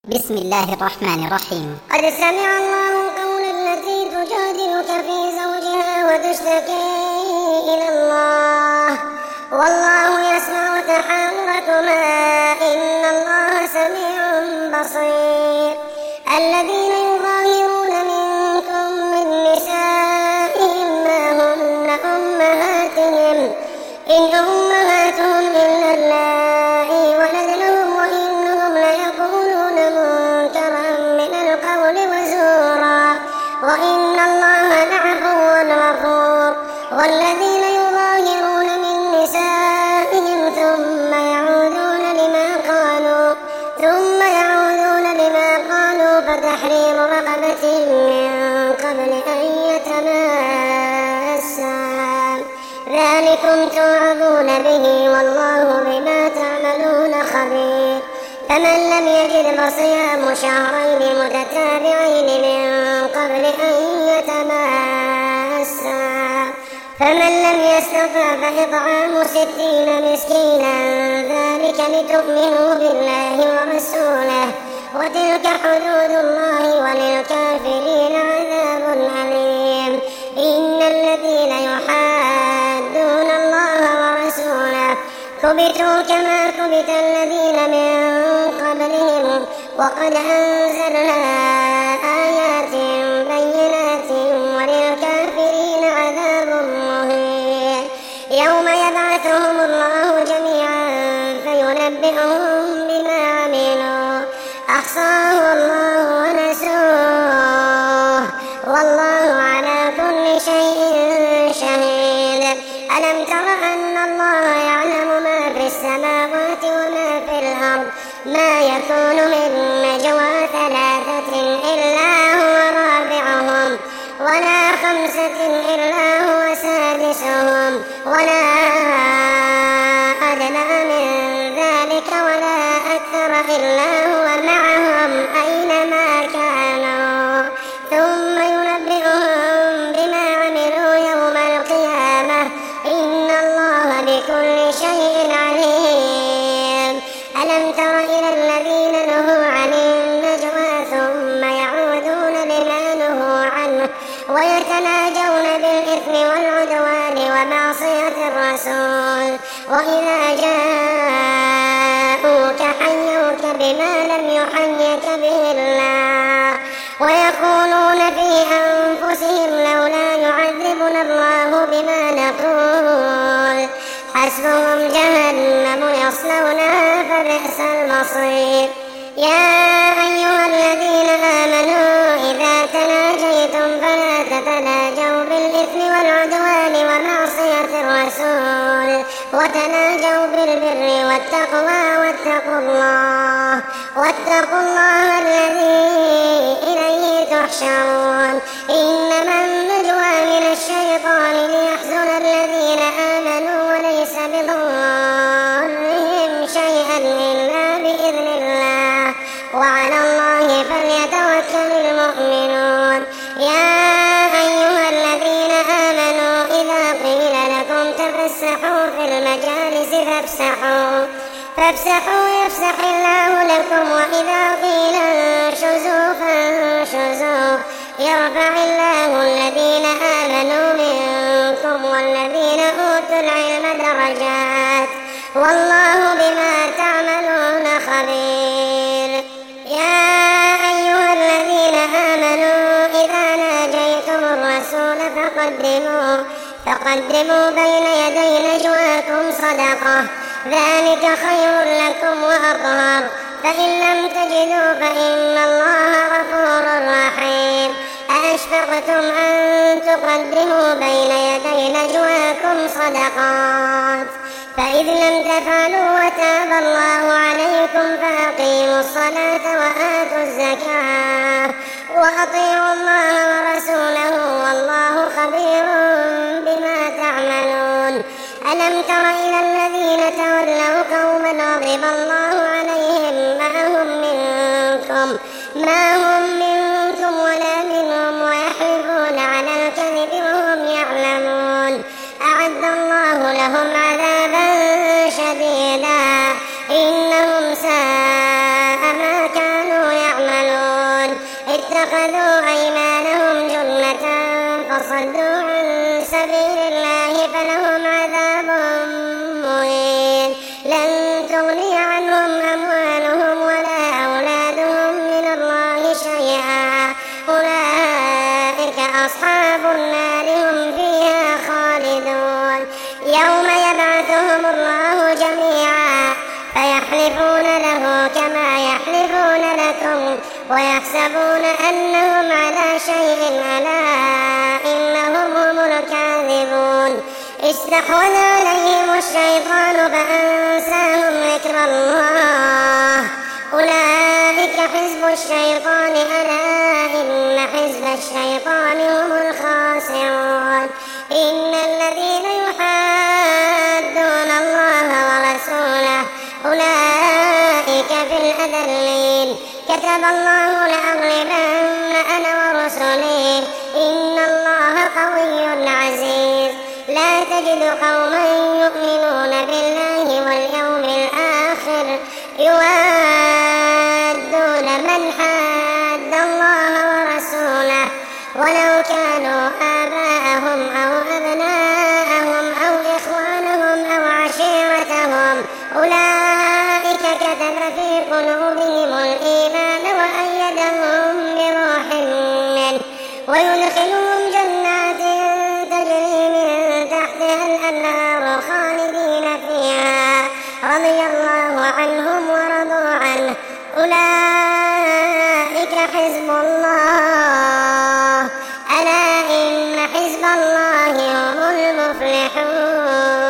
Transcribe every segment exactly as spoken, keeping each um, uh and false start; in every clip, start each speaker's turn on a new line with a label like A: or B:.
A: بسم الله الرحمن الرحيم.
B: قد سمع الله قول التي تجادلك في زوجها وتشتكي إلى الله والله يسمع تحاوركما إن الله سميع بصير. الذين يظاهرون منكم من نسائهم ما هن أمهاتهم إن أمهاتهم إلا اللائي ولدنهم وإنهم ليقولون منكرا من القول وزورا وإن الله لعفو غفور. والذين يظاهرون من نسائهم ثم يعودون لما قالوا ثم يعودون لما قالوا فتحرير رقبة من قبل أن يتماسا ذلكم توعظون به والله بما تعملون خبير. فمن لم يجد فصيام شهرين متتابعين من قبل أن يتماسا فمن لم يستطع فإطعام ستين مسكينا ذلك لتؤمنوا بالله ورسوله وتلك حدود الله وللكافرين عذاب أليم. إن الذين يحادون الله ورسوله كبتوا كما كبت الذين من قبلهم وقد أنزلنا آيات بينات وللكافرين عذاب مهين. يوم يبعثهم الله جميعا فينبئهم بما عملوا أحصاه الله ونسوه والله على كل شيء شهيد. ألم تر أن الله يعلم ما في السماوات وما في الأرض ما يكون من نجوى ثلاثة إلا هو رابعهم ولا خمسة إلا هو سادسهم ولا أدنى من ذلك ولا أكثر إلا هو معهم أينما كانوا ثم ينبئهم بما عملوا يوم القيامة إن الله بكل شيء عليم. ألم تر إلى الذين نهوا عن النجوى ثم يعودون لما نهوا عنه ويتناجون بالإثم والعدوان ومعصية الرسول وإذا جاءوك حيوك بما لم يحيك به الله ويقولون في أنفسهم لولا يعذبنا الله بما نقول حسبهم جهنم يصلونها فبئس المصير. يا أيها الذين آمنوا إذا تناجيتم فلا تتناجوا بالإثم والعدوان ومعصية الرسول وتناجوا بالبر والتقوى واتقوا الله واتقوا الله الذي إليه تحشرون. إنما النجوى من الشيطان ليحزن الذين آمنوا وليس بضرهم شيئا إلا بإذن الله وعلى الله فليتوكل المؤمنون. يا أيها الذين آمنوا إذا قيل لكم تفسحوا في المجالس فافسحوا فافسحوا يفسح الله لكم وإذا قيل انشزوا فانشزوا يرفع الله الذين آمنوا منكم والذين أوتوا العلم درجات والله بما تعملون خبير. يا أيها الذين آمنوا إذا ناجيتم الرسول فقدموا فقدموا بين يدي نجواكم صدقة ذلك خير لكم وأطهر فإن لم تجدوا فإن الله غفور رحيم. أأشفقتم أن تقدموا بين يدي نجواكم صدقات فإذ لم تفعلوا وتاب الله عليكم فأقيموا الصلاة وآتوا الزكاة وأطيعوا الله ورسوله والله خبير بما تعملون. ألم تر إلى الذين تولوا قوما غضب الله عليهم ما هم منكم ما هم منكم ولا منهم ويحلفون على الكذب وهم يعلمون أعد الله لهم عذابا شديدا إنهم ساء ما كانوا يعملون. اتخذوا أيمانهم جنة فصدوا عن سبيل الله فلهم عذاب مهين لن تغني عنهم أموالهم ولا أولادهم من الله شيئا أولئك أصحاب النار هم فيها خالدون يوم يبعثهم الله جميعا فيحلفون له كما يحلفون لكم ويحسبون أنهم على شيء ألا إنهم هم الكاذبون استحوذ عليهم الشيطان فأنساهم ذكر الله أولئك حزب الشيطان ألا إن حزب الشيطان هم الخاسرون إن الذين يحادون الله ورسوله أولئك في الأذلين كتب الله لأغلبن أنا ورسلي إن الله قوي عزيز لا تجد قوما يؤمنون بالله واليوم الآخر يوادون من حاد الله ورسوله ولو كانوا آباءهم أو أبناءهم أو إخوانهم أو عشيرتهم أولئك كتب في قلوبهم الإيمان وأيدهم بروح منه ويدخلهم جنات تجري من تحتها الأنهار خالدين فيها رضي الله عنهم ورضوا عنه أولئك حزب الله ألا إن حزب الله هم المفلحون.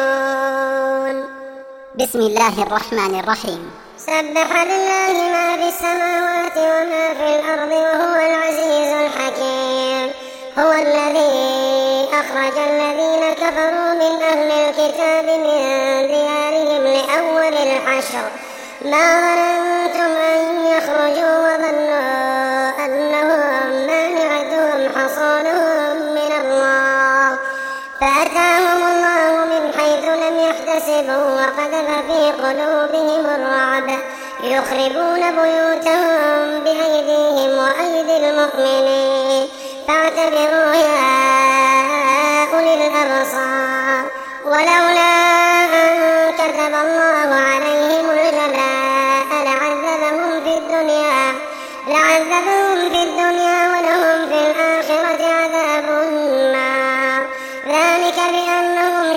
A: بسم الله الرحمن الرحيم.
B: سبح لله ما في السماوات وما في الأرض وهو العزيز الحكيم هو الذي أخرج الذين كفروا من أهل الكتاب من ديارهم لأول الحشر ما ظننتم أن يخرجوا وظنوا أنهم مانعتهم حصونهم من الله فأتاهم الله من حيث لم يحتسبوا وقذف في قلوبهم الرعب يخربون بيوتهم بأيديهم وأيدي المؤمنين فاعتبروا يا أولي الأبصار ولولا أن كتب الله عليهم الجلاء لعذبهم في الدنيا لعذبهم في الدنيا ولهم في الآخرة عذاب النار ذلك بأنهم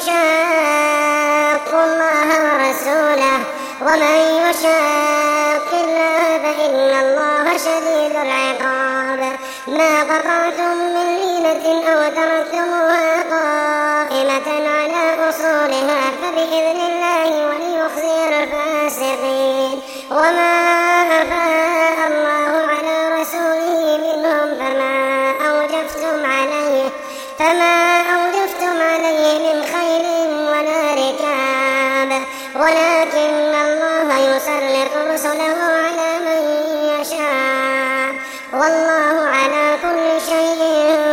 B: شاقوا الله ورسوله ومن يشاق الله فإن الله شديد العقاب ما قطعتم من لينة أو تركتموها قائمة على أصولها فبإذن الله وليخزي الفاسقين وما أفاء الله على رسوله منهم فما أوجفتم عليه فما أوجفتم عليه من خيل ولا ركاب ولكن الله يسلط رسله على من يشاء والله على كل شيء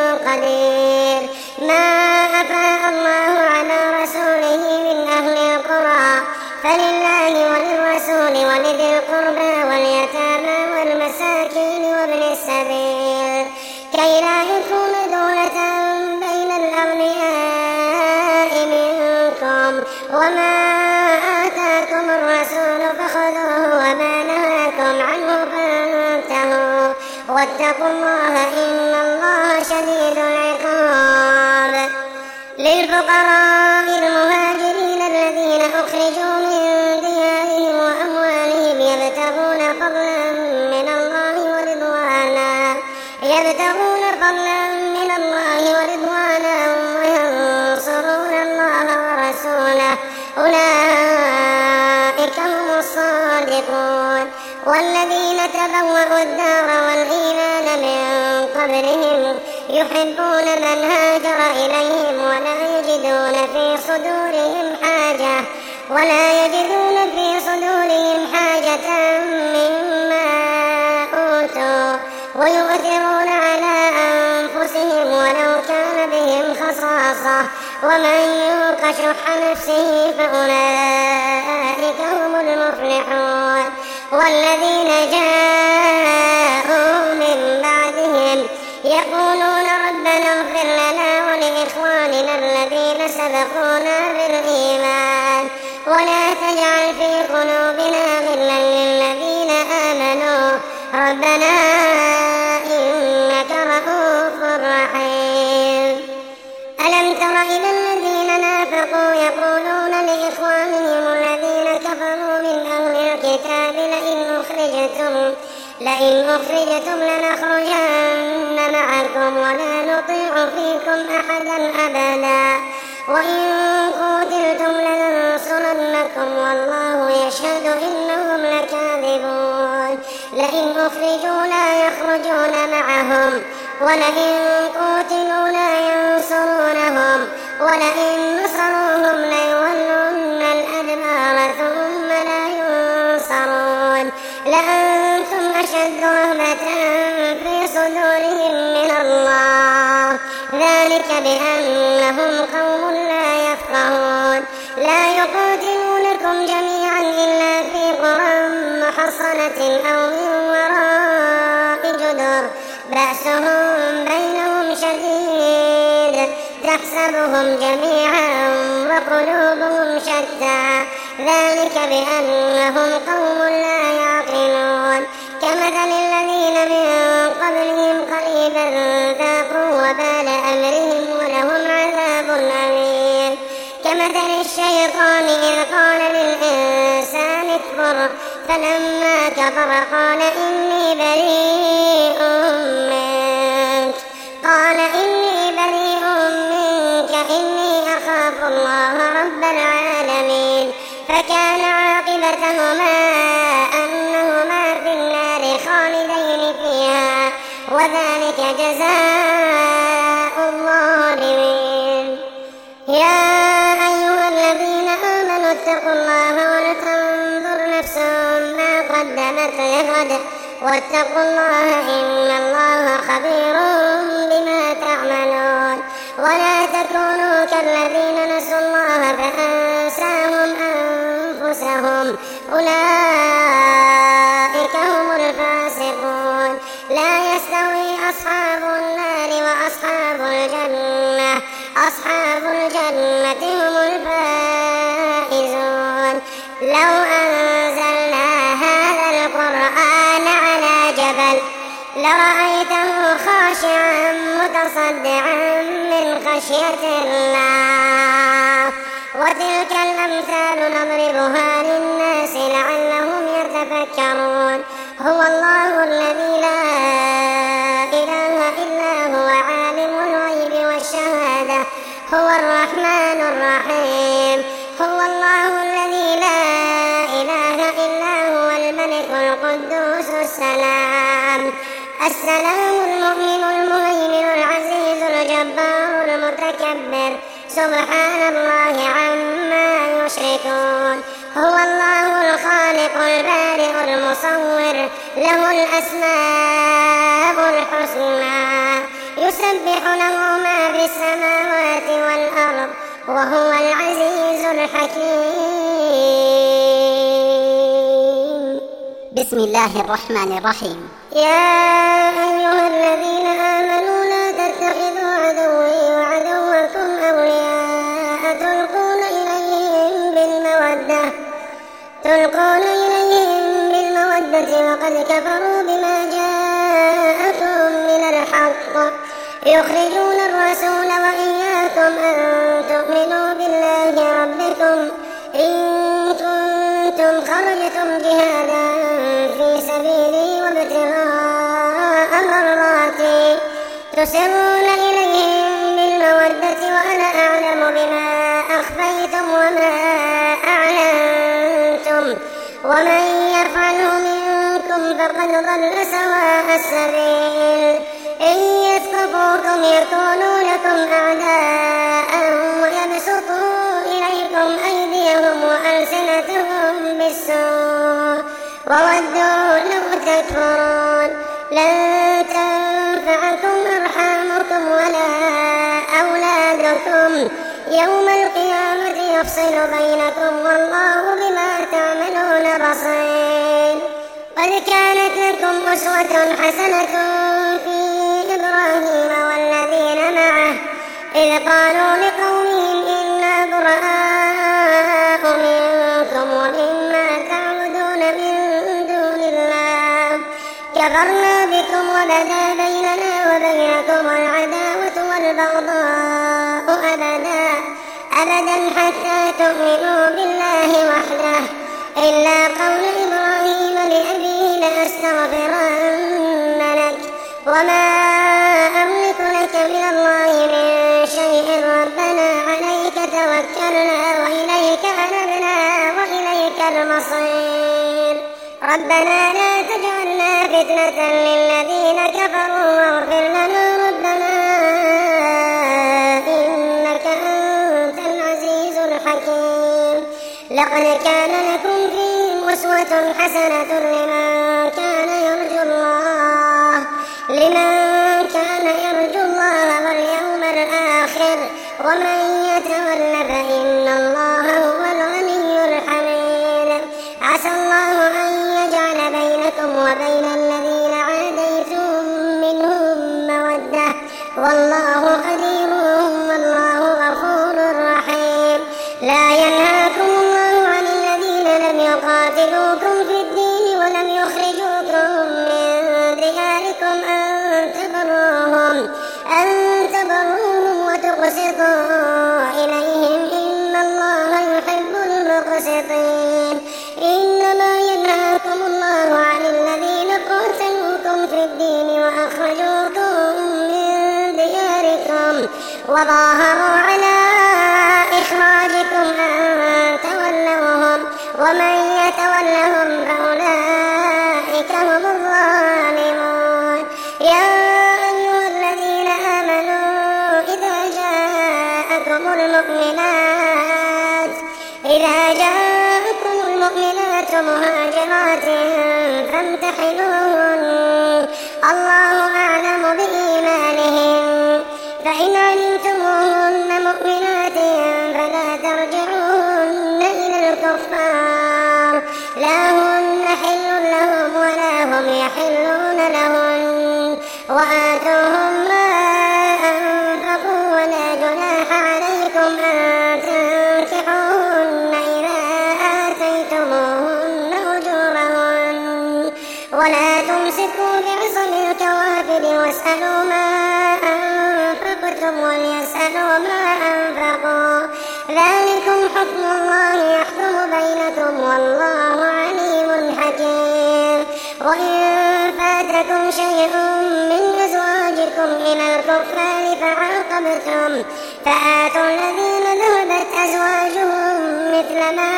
B: قدير ما أفاء الله على رسوله من أهل القرى فلله وللرسول ولذي القربى واليتامى والمساكين وابن السبيل كي لا يكون دولة بين الأغنياء منكم وما آتاكم الرسول فخذوه وما نهاكم عنه فانتهوا واتقوا الله إن الله شديد العقاب للفقراء المهاجرين الذين أخرجوا من ديارهم وأموالهم يبتغون فضلا من الله ورضوانا يبتغون فضلا من الله ورضوانا وينصرون الله ورسوله أولئك هم الصادقون والذين تبوأوا الدار والإيمان من قبلهم يحبون من هاجر إليهم ولا يجدون في صدورهم حاجة ولا يجدون في صدورهم حاجة مما أوتوا ويؤثرون على أنفسهم ولو كان بهم خصاصة ومن يوق شح نفسه فأولئك هم المفلحون والذين جاءوا من بعد سبقونا بالإيمان ولا تجعل في قلوبنا غلا للذين آمنوا ربنا إنك رءوف رحيم. ألم تر إلى الذين نافقوا يقولون لإخوانهم الذين كفروا من أهل الكتاب لئن أخرجتم لئن أخرجتم لنخرجن معكم ولا نطيع فيكم أحدا أبدا وإن قتلتم لننصرنكم والله يشهد إنهم لكاذبون. لئن أخرجوا لا يخرجون معهم ولئن قتلوا لا ينصرونهم ولئن نصروهم ليولون الأدبار ثم لا ينصرون لأنتم أشد رهبة في صدورهم من الله ذلك بأنهم قوم لا يفقهون. لا يقاتلونكم جميعا إلا في قرى محصنة أو من وراء جدر بأسهم بينهم شديد تحسبهم جميعا وقلوبهم شتى ذلك بأنهم قوم لا يعقلون. كمثل الذين من قبلهم قريبا ذاقوا وبال أمرهم ولهم عذاب أليم. كمثل الشيطان إذ قال للإنسان اكفر فلما كفر قال إني بريء منك قال إني بريء منك إني أخاف الله رب العالمين. فكان عاقبتهما أنهما في النار خالدين فيها وذلك جزاء الظالمين. يا أيها الذين آمنوا اتقوا الله ولتنظر نفس ما قدمت لغد واتقوا الله إن الله خبير بما تعملون. ولا تكونوا كالذين نسوا الله فأنساهم أنفسهم أولئك هم الفاسقون. لا يستوي أصحاب النار وأصحاب الجنة أصحاب الجنة هم الفائزون. لو أنزلنا هذا القرآن على جبل لرأيته خاشعا متصدعا من خشية الله. وتلك الأمثال نضربها للناس لعلهم يتفكرون. هو الله الذي لا إله إلا هو عالم الغيب والشهادة هو الرحمن الرحيم. هو الله الذي لا إله إلا هو الملك القدوس السلام السلام المؤمن المهيمن العزيز الجبار المتكبر سبحان الله عما يشركون. هو الله الخالق البارئ المصور له الأسماء الحسنى يسبح له ما في السماوات والأرض وهو العزيز الحكيم.
A: بسم الله الرحمن الرحيم.
B: يا أيها الذين آمنوا لا تتخذوا عدوي وعدوكم أولياء تلقون إليهم بالمودة تلقون إليهم بالمودة وقد كفروا بما جاءكم من الحق يخرجون الرسول وإياكم أن تؤمنوا بالله ربكم إن كنتم خرجتم جهادا في سبيلي وابتغاء مرضاتي تسرون إليهم بالمودة وأنا أعلم بما أخفيتم وما أعلنتم ومن يفعله منكم فقد ضل سواء السبيل. إن يثقفوكم يكونوا لكم أعداء ويبسطوا إليكم أيديهم وألسنتهم بالسوء وودوا لو تكفرون. لن تنفعكم أرحامكم ولا أولادكم يوم القيامة يفصل بينكم والله بما تعملون بصير. قد كانت لكم أسوة حسنة في إبراهيم والذين معه إذ قالوا لقومهم إنا كفرنا بكم وبدا بيننا وبينكم العداوة والبغضاء أبدا أبدا حتى تؤمنوا بالله وحده إلا قول إبراهيم لأبيه لأستغفرن لك وما أملك لك من الله من شيء ربنا عليك توكلنا وإليك أنبنا وإليك المصير ربنا لا تجعلنا فتنة للذين كفروا واغفر لنا ربنا إنك أنت العزيز الحكيم لقد كان لكم فيهم أسوة حسنة لمن كان يرجو الله لمن كان يرجو الله واليوم الآخر ومن يتول فإن الله هو الغني الحميد عسى الله أن يجعل بينكم وبين الذين عاديتم منهم مودة والله قدير والله غفور رحيم لا ينهاكم الله عن الذين لم يقاتلوكم في الدين ولم يخرجوكم من دياركم أن تبروهم أن تبروهم وتقسطوا إليهم إن الله يحب المقسطين إنما ينهاكم الله عن الذين قاتلوكم في الدين وأخرجوكم من دياركم وظاهروا على إخراجكم أن تولوهم ومن يتولهم فأولئك هم الظالمون يا أيها الذين آمنوا إذا جاءكم المؤمنات إذا جاءكم المؤمنات مهاجرات فامتحنوهن الله أعلم بإيمانهن فإن علمتموهن مؤمنات فلا ترجعوهن إلى الكفار لا هن حل لهم ولا هم يحلون لهن وآتوهم ما أنفقوا ولا جناح عليكم أن تنكحوهن إذا آتيتموهن أجورهن ولا تمسكوا بعصم الكوافر واسألوا ما أنفقتم وليسألوا ما أنفقوا ذلكم حكم الله يحكم بينكم والله عليم حكيم وإن فاتكم شيء من أزواجكم إلى الكفار فعاقبتم فآتوا الذين ذهبت أزواجهم مثل ما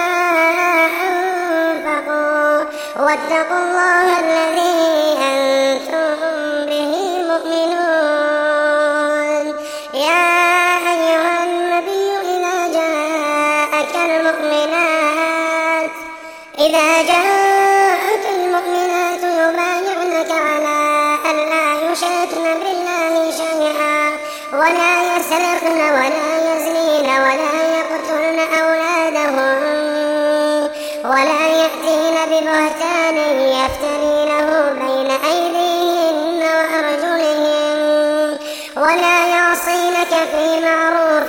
B: أنفقوا واتقوا الله الذي أنتم به مؤمنون يا أيها النبي إذا جاءك المؤمنات إذا جاءك المؤمنات يبايعنك على ألا يشركن بالله شيئا ولا يسرقن ولا يزنين ولا يقتلن أولادهن ولا يأتين ببهتان يفترينه بين أيديهن وأرجلهن ولا يعصينك في معروف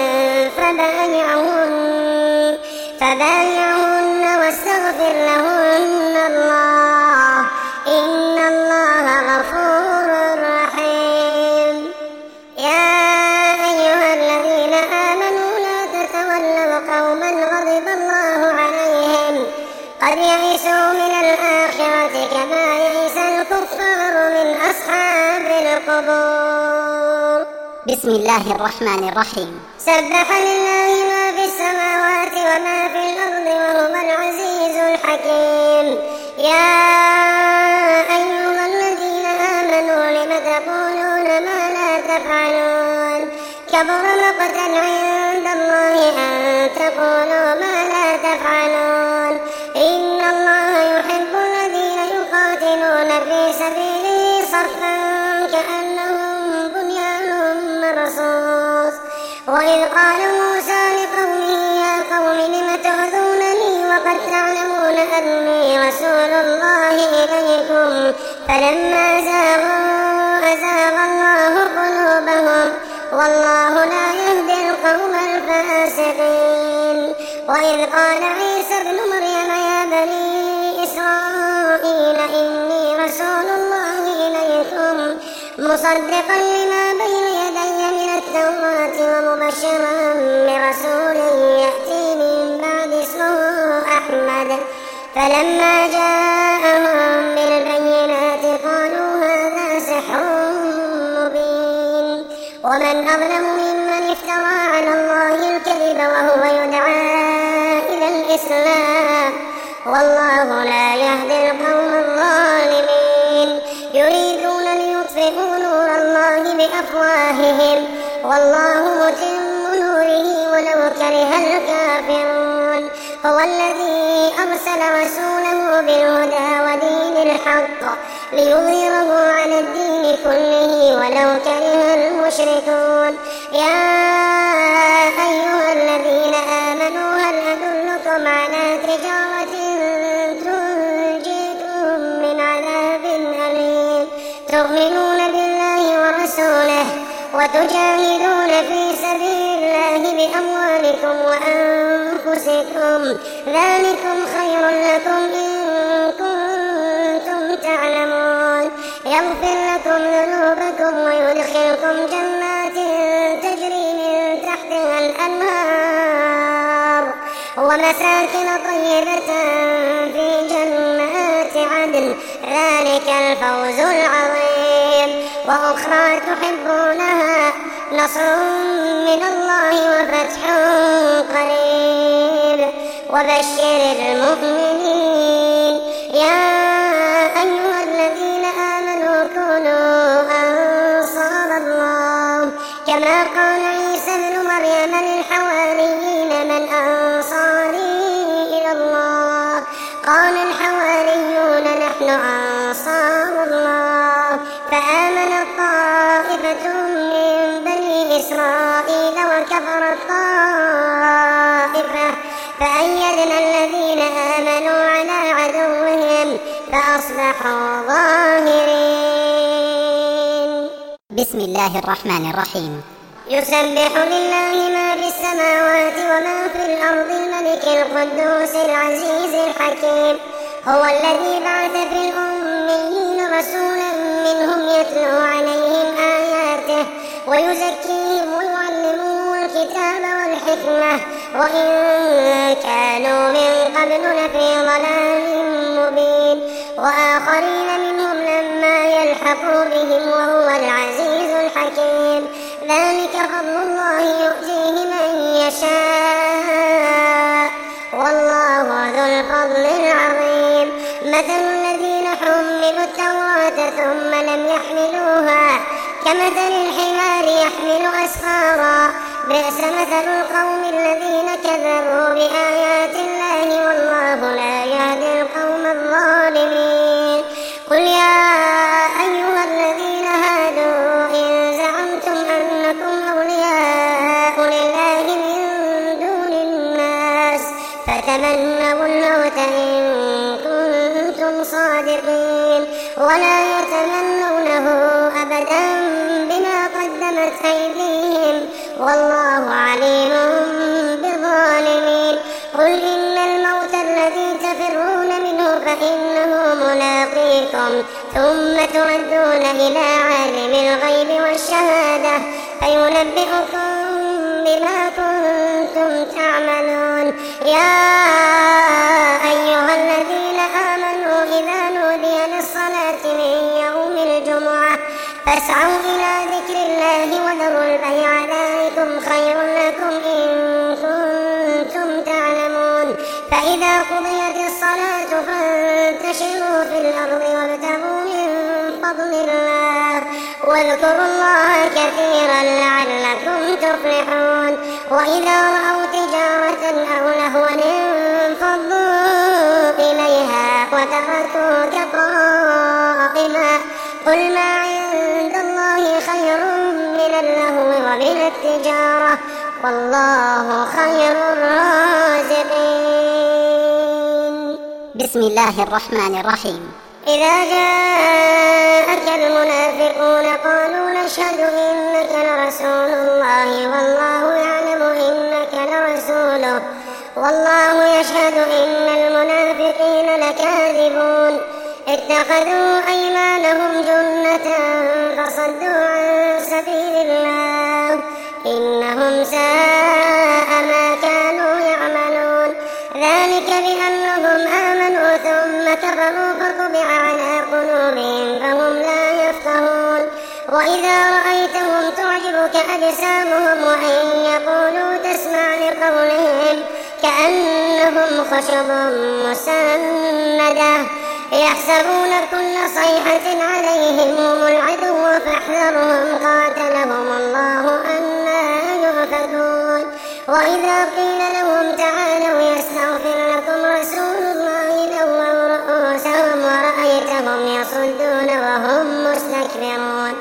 B: فبايعهن فبايعهن واستغفر لهن الله إن الله غفور رحيم يا أيها الذين آمنوا لا تتولوا قوما غضب الله عليهم قد يئسوا من الآخرة كما يئس الكفار من أصحاب القبور
A: بسم الله الرحمن الرحيم
B: سبح لله ما في السماوات وما في الأرض وهو العزيز الحكيم يا أيها الذين آمنوا لم تقولون ما لا تفعلون كبر مقتا عند الله أن تقولوا ما لا تفعلون إن الله يحب الذين يقاتلون في سبيله صفا كأنهم بنيان مرصوص وإذ قال موسى لقومه يا قوم لم تؤذونني وقد تعلمون أني رسول الله إليكم فلما زاغوا أزاغ الله قلوبهم والله لا يهدي القوم الفاسقين وإذ قال عيسى ابن مريم يا بني إسرائيل إني رسول الله مصدقا لما بين يدي من التوراة ومبشرا برسول يأتي من بعد اسمه أحمد. فلما جاءهم بالبينات قالوا هذا سحر مبين. ومن أظلم ممن افترى على الله الكذب وهو يدعى إلى الإسلام والله لا يهدي القوم الظالمين. يريدون ليطفئوا نور الله بأفواههم والله متم نوره ولو كره الكافرون. هو الذي أرسل رسوله بالهدى ودين الحق ليظهره على الدين كله ولو كره المشركون. يا أيها الذين آمنوا هل أدلكم على تجارة تنجيكم من عذاب أليم تؤمنون بالله ورسوله وتجاهدون في سبيل الله بأموالكم وأنفسكم ذلكم خير لكم إن كنتم تعلمون. يغفر لكم ذنوبكم ويدخلكم جنات تجري من تحتها الأنهار ومساكن طيبة في جنات عدن ذلك الفوز العظيم. وأخرى تحبونها نصر من الله وفتح قريب وبشر المؤمنين. يا أيها الذين آمنوا كونوا أنصار الله كما قال عيسى ابن مريم للحواريين من أنصاري إلى الله قال الحواريون نحن أنصار الله. فآمنت طائفة من بني إسرائيل وكفرت طائفة فأيدنا الذين آمنوا على عدوهم فأصبحوا ظاهرين.
A: بسم الله الرحمن الرحيم.
B: يسبح لله ما في السماوات وما في الأرض الملك القدوس العزيز الحكيم. هو الذي بعث في الأميين رسولا منهم يتلو عليهم آياته ويزكيهم ويعلمهم الكتاب والحكمة وإن كانوا من قبل لفي ضلال مبين. وآخرين منهم لما يلحقوا بهم وهو العزيز الحكيم. ذلك فضل الله يؤتيه من يشاء والله ذو الفضل العظيم. مثل الذين حملوا التوراة ثم لم يحملوها كمثل الحمار يحمل أسفارا بئس مثل القوم الذين كذبوا بآيات الله والله لا يهدي القوم الظالمين. قل يا أيها الذين هادوا إن زعمتم أنكم أولياء لله من دون الناس فتمنوا الموت إن كنتم صادقين ولا يتمنونه أبدا بما قدمت أيديهم والله عليم بالظالمين. قل إن الموت الذي تفرون منه فإنه ملاقيكم ثم تردون إلى عالم الغيب والشهادة فينبئكم بما كنتم تعملون. يا أيها الذين آمنوا إذا نودي للصلاة من يوم الجمعة فاسعوا إلى ذكر الله وذروا البيع ذلكم خير لكم إن كنتم تعلمون. فإذا قضيت الصلاة فانتشروا في الأرض وابتغوا من فضل الله واذكروا الله كثيرا لعلكم تفلحون. وإذا رأوا تجارة أو لهوا انفضوا إليها وتركوك قائما قل ما عند الله خير من اللهو ومن التجارة والله خير الرازقين.
A: بسم الله الرحمن الرحيم.
B: إذا جاءك المنافقون قالوا نشهد إنك لرسول الله والله يعلم إنك لرسوله والله يشهد إن المنافقين لكاذبون. اتخذوا أيمانهم جنة فصدوا كفروا فطبع على قلوبهم فهم لا يفقهون وإذا رأيتهم تعجبك أجسامهم وإن يقولوا تسمع لقولهم كأنهم خشب مسندة يحسبون كل صيحة عليهم هم العدو فاحذرهم قاتلهم الله أنى يؤفكون وإذا قيل لهم تعالوا يستغفر لكم رسول الله لووا رؤوسهم ورأيتهم يصدون وهم مستكبرون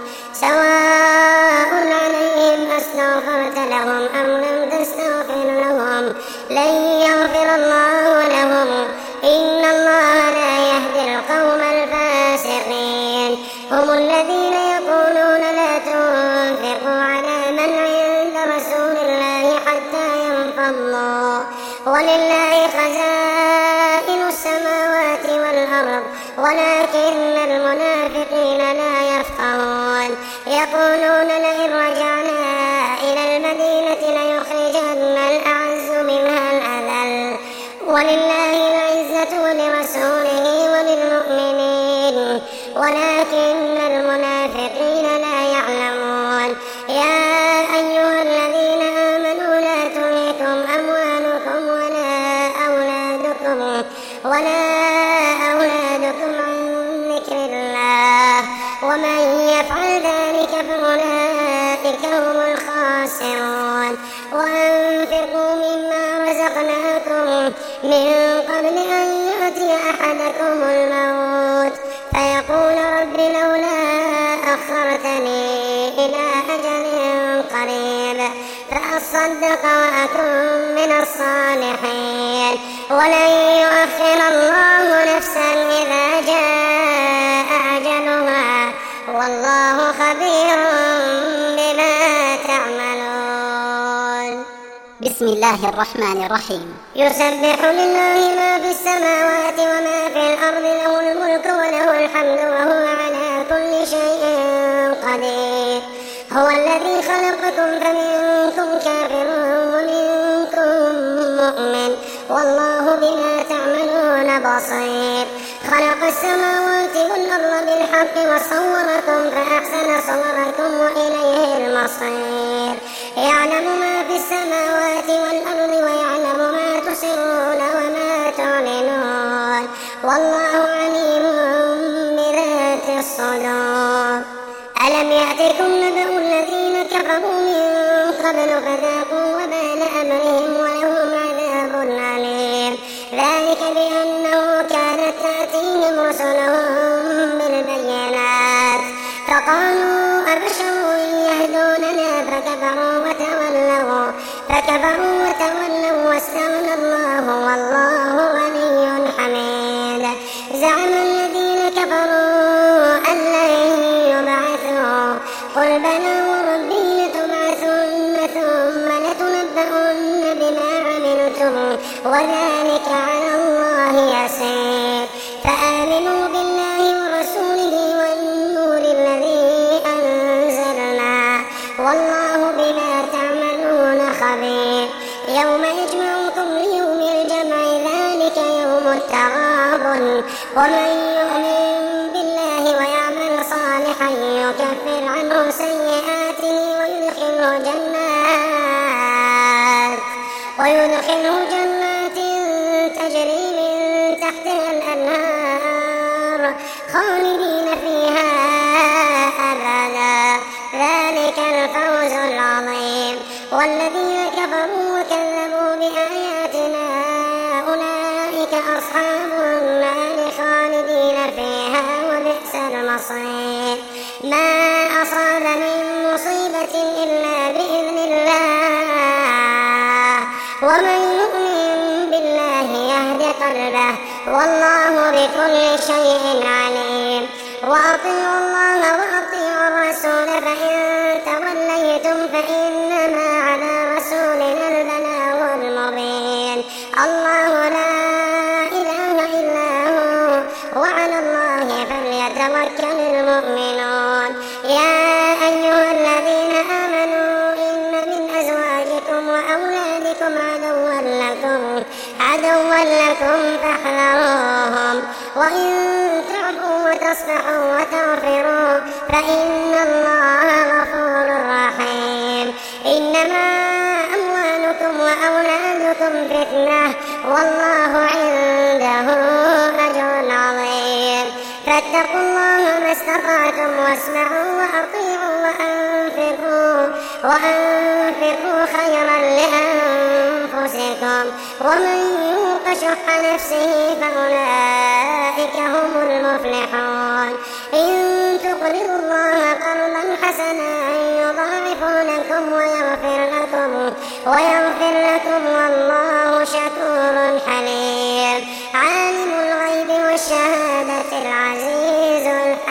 B: سواء عليهم أستغفرت لهم أم لم تستغفر لهم لن يغفر الله لهم إن الله لا يهدي القوم الفاسقين هم الذين يقولون لا تنفقوا على من عند رسول الله حتى ينفضوا ولله خزائن السماوات والأرض ولكن المنافقين لا يفقهون يقولون لئن رجعنا إلى المدينة ليخرجن الأعز منها الأذل ولله العزة ولرسوله وللمؤمنين ولكن المنافقين لا يعلمون يا أيها الذين آمنوا لا تلهكم أموالكم ولا أولادكم ولا أولادكم عن ذكر الله ومن يفعل ذلك فأولئك هم الخاسرون وأنفقوا مما رزقناكم من قبل أن يأتي أحدكم الموت فيقول رب لولا أخرتني إلى أجل قريب فأصدق وأكن من الصالحين ولن يؤخر الله نفسا إذا جاء أجلها والله خبير بما تعملون.
A: بسم الله الرحمن الرحيم.
B: يسبح لله ما في السماوات وما في الأرض له الملك وله الحمد وهو على كل شيء قدير هو الذي خلقكم فمنكم كافر ومنكم مؤمن والله بما تعملون بصير خلق السماوات والأرض بالحق وصوركم فأحسن صوركم وإليه المصير يعلم ما في السماوات والأرض ويعلم ما تسرون وما تعلنون والله عليم بذات الصدور ألم يأتكم نبأ الذين كفروا من قبل فذاقوا وبال أمرهم ولهم عذاب أليم ذلك بأنه كانت تأتيهم رسلهم بالبينات فقالوا أبشر يهدوننا فكفروا وتولوا فكفروا وتولوا واستغنى الله والله غني حميد زعم الذين كفروا أن لن يبعثوا قل بلى وربي لتبعثن ثم لتنبؤن بما عملتم وذلك على الله يسير فآمنوا بالله ورسوله والنور الذي أنزلنا والله بما تعملون خبير يوم يجمعكم ليوم الجمع ذلك يوم التغابن ومن يؤمن بالله ويعمل صالحا يكفر عنه سيئاته ويدخله جنات ويدخله جنات تجري من تحتها الأنهار خالدين فيها أبدا ذلك الفوز العظيم والذين كفروا وكذبوا بآياتنا أولئك أصحاب النار خالدين فيها وبئس المصير ما أصاب من مصيبة إلا بإذن الله ومن يؤمن بالله يهد قلبه والله بكل شيء عليم وأطيعوا الله وأطيعوا الرسول فإن توليتم فإنما على رسولنا البلاغ المبين الله لا إله إلا هو وعلى الله فليتوكل المؤمنون يا أيها الذين آمنوا إن من أزواجكم وأولادكم عدوا لكم عدوا لكم فاحذروهم وإن تعفوا وتصفحوا وتغفروا فإن الله غفور رحيم. إنما أموالكم وأولادكم فتنة والله عنده أجر عظيم. فاتقوا الله ما استطعتم واسمعوا وأطيعوا وأنفقوا وأنفقوا خيرا لأنفسكم ومن يوق شح نفسه فأولئك هم المفلحون. إن تقرضوا الله قرضا حسنا يضاعفه لكم ويغفر لكم ويغفر لكم والله شكور حليم. عالم الغيب والشهادة العزيز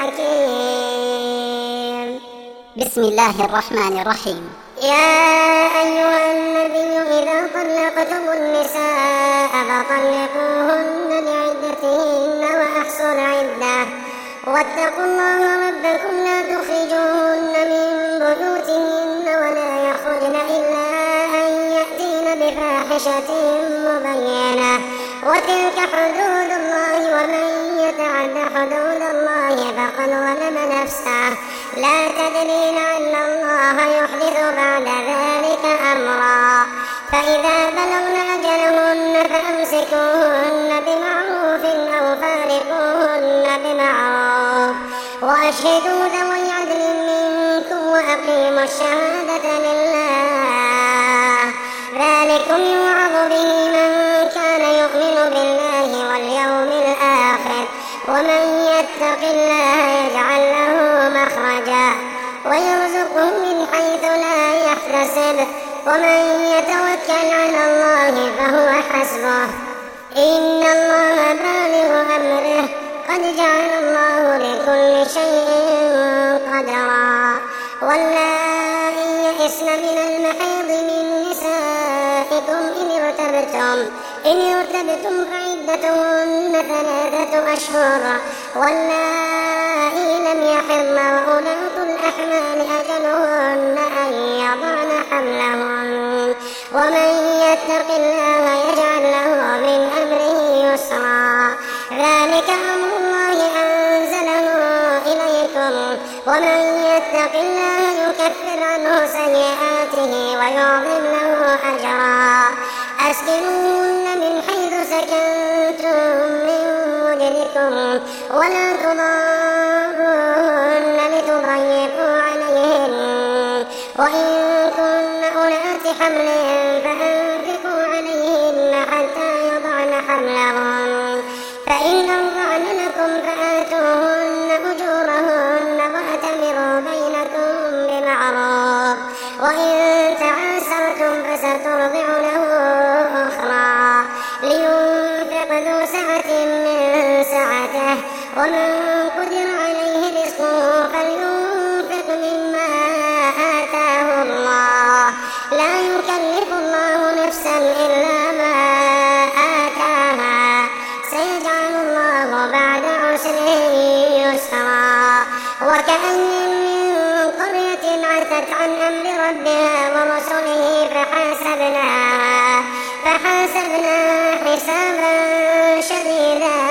B: الحكيم.
A: بسم الله الرحمن الرحيم.
B: يا أيها النبي إذا طلقتم النساء فطلقوهن لعدتهن وأحصوا العدة واتقوا الله ربكم لا تخرجوهن من بيوتهن ولا يخرجن إلا أن يأتين بفاحشة مبينة وتلك حدود الله ومن يتعد حدود الله فقد ظلم نفسه لا تدري لعل الله يحدث بعد ذلك أمرا. فإذا بلغن أجلهن فأمسكوهن بمعروف أو فارقوهن بمعروف وأشهدوا ذوي عدل منكم وأقيموا الشهادة لله ذلكم يوعظ به من كان يؤمن بالله واليوم الآخر ومن يتق الله يجعل له مخرجا ويرزقه من حيث لا يحتسب ومن يتوكل على الله فهو حسبه إن الله بالغ أمره قد جعل الله لكل شيء قدرا. واللائي يئسن من المحيض من نسائكم إن ارتبتم إن ارتبتم فعدتهن ثلاثة أشهر واللائي لم يحضن وأولاة الأحمال أجلهن أن يضعن حملهن ومن يتق الله يجعل له من أمره يسرا. ذلك أمر الله أنزله إليكم ومن يتق الله يكفر عنه سيئاته ويعظم له أجرا. أسكنوهن من حيث سكنتم من وجدكم ولا تضاروهن لتضيقوا عليهن وإن كن أولات حمل فأنفقوا عليهن حتى يضعن حملهن فإن أرضعن لكم فآتوهن أجورهن واعتمروا بينكم بمعروف وإن تعاسرتم فسترضع له أخرى لينفق ذو سعة من سعته ومن قدر عليه رزقه فلينفق مما آتاه الله لا يكلف الله نفسا إلا ما آتاها سيجعل الله بعد عسر يسرا. وكأين من قرية عتت عن أمر ربها ورسله فحاسبناها فحاسبناها حسابا شديدا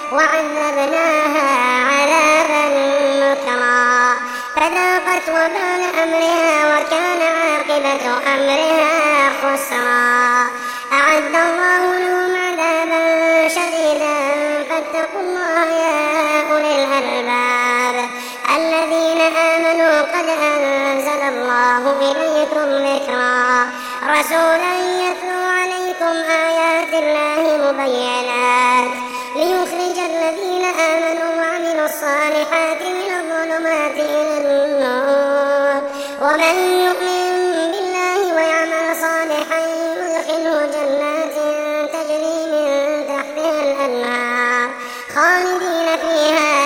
B: وعذبناها عذابا نكرا فذاقت وبال أمرها وكان عاقبة أمرها خسرا. أعد الله لهم عذابا شديدا فاتقوا الله يا أولي الألباب الذين آمنوا قد أنزل الله إليكم ذكرا رسولا يتلو عليكم آيات الله مبينات ليخرج الذين آمنوا وعملوا الصالحات من الظلمات إلى النور ومن يؤمن بالله ويعمل صالحا يدخله جنات تجري من تحتها الأنهار خالدين فيها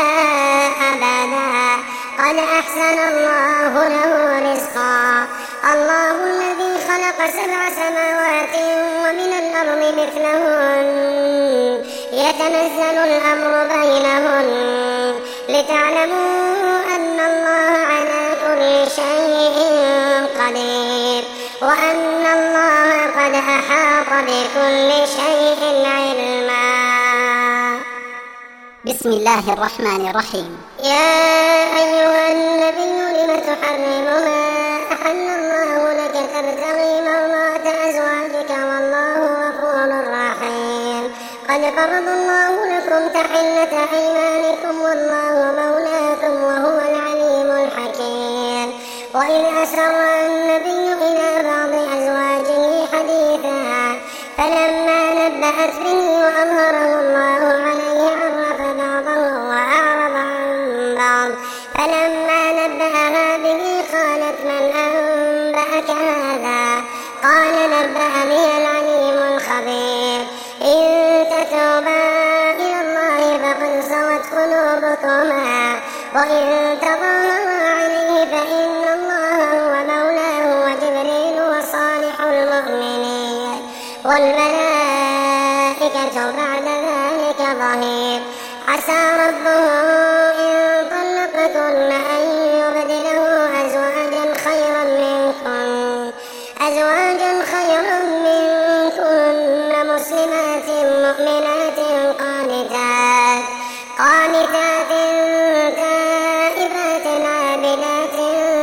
B: أبدا قد أحسن الله له رزقا. الله الذي خلق سبع سماوات ومن الأرض مثلهن يتنزل الأمر بينهن لتعلموا أن الله على كل شيء قدير وأن الله قد أحاط بكل شيء علما.
A: بسم الله الرحمن الرحيم.
B: يا أيها النبي لم تحرم ما أحل الله لك تبتغي مرضات أزواجك والله غفور رحيم. قد فرض الله لكم تحلة أيمانكم والله مولاكم وهو العليم الحكيم. وإذ أسر النبي إلى بعض أزواجه حديثا فلما نبأت به وأظهره الله عليه عرف بعضه وأعرض عن بعض فلما نبأها به قالت من أنبأك هذا؟ قال نبأني العليم الخبير. إن تتوبا إلى الله فقد صغت قلوبكما وإن تظاهرا عليه فإن الله هو مولاه وجبريل وصالح المؤمنين والملائكة بعد ذلك ظهير. عسى ربه إن طلقكن أن يبدله أزواجا خيرا منكن أزواجا خيرا منكن مسلمات مؤمنات قانتات قانتات تائبات عابدات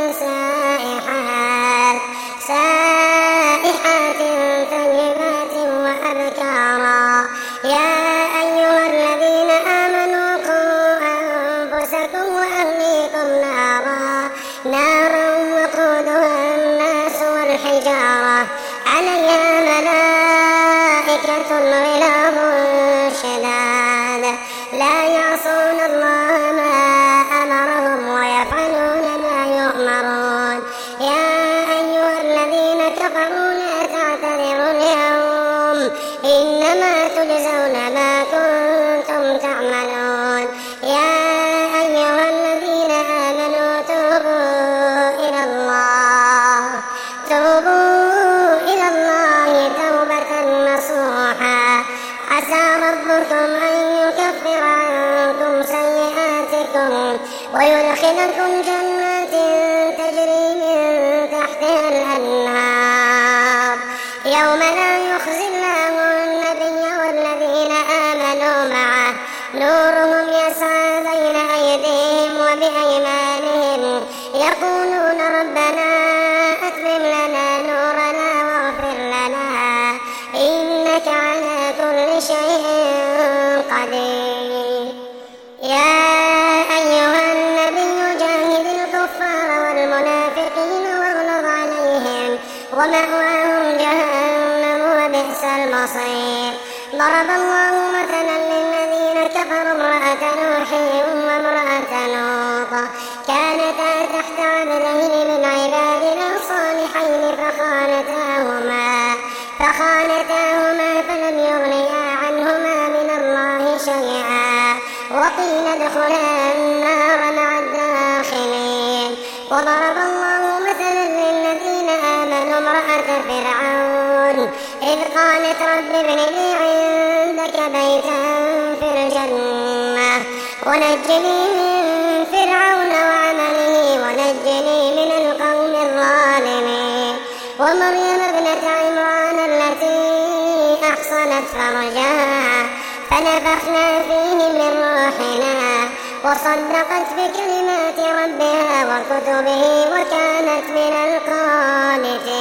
B: سائحات سائحات طيبات وأبكارا. يا أيها الذين آمنوا قوا أنفسكم وأهليكم نارا نارا وقودها الناس والحجارة عليها ملائكة غلاظ شداد لا يعصون الله ما أمرهم ويفعلون ما يؤمرون. يا أيها الذين كفروا لا تعتذروا اليوم إنما تجزون ما كنتم تعملون. يا أيها الذين آمنوا توبوا إلى الله توبوا إلى الله توبة نصوحا عسى ربكم أن يكفر عنكم سيئاتكم ويدخلكم جنات تجري من تحتها الأنهار يوم لا يخزي الله النبي والذين آمنوا معه نورهم يسعى بين أيديهم وبأيمانهم يقولون ربنا أتمم لنا نورنا واغفر لنا إنك على كل شيء قدير. يا أيها النبي جاهد الكفار والمنافقين واغلظ عليهم ومأواهم جهنم وبئس المصير. ضرب الله مثلا للذين كفروا امرأة نوح وامرأة لوط كانتا تحت عبدين من عبادنا صالحين فخانتاهما فخانتاهما فلم يغنيا عنهما من الله شيئا وقيل ادخلا النار مع الداخلين. وضرب الله مثلا للذين آمنوا امرأة فرعون إذ قالت رب ابن لي عندك بيتا في الجنة ونجني من فرعون وعمله ونجني من القوم الظالمين. ومريم ابنة عمران التي أحصنت فرجها فنفخنا فيه من روحنا وصدقت بكلمات ربها وكتبه وكانت من القانتين.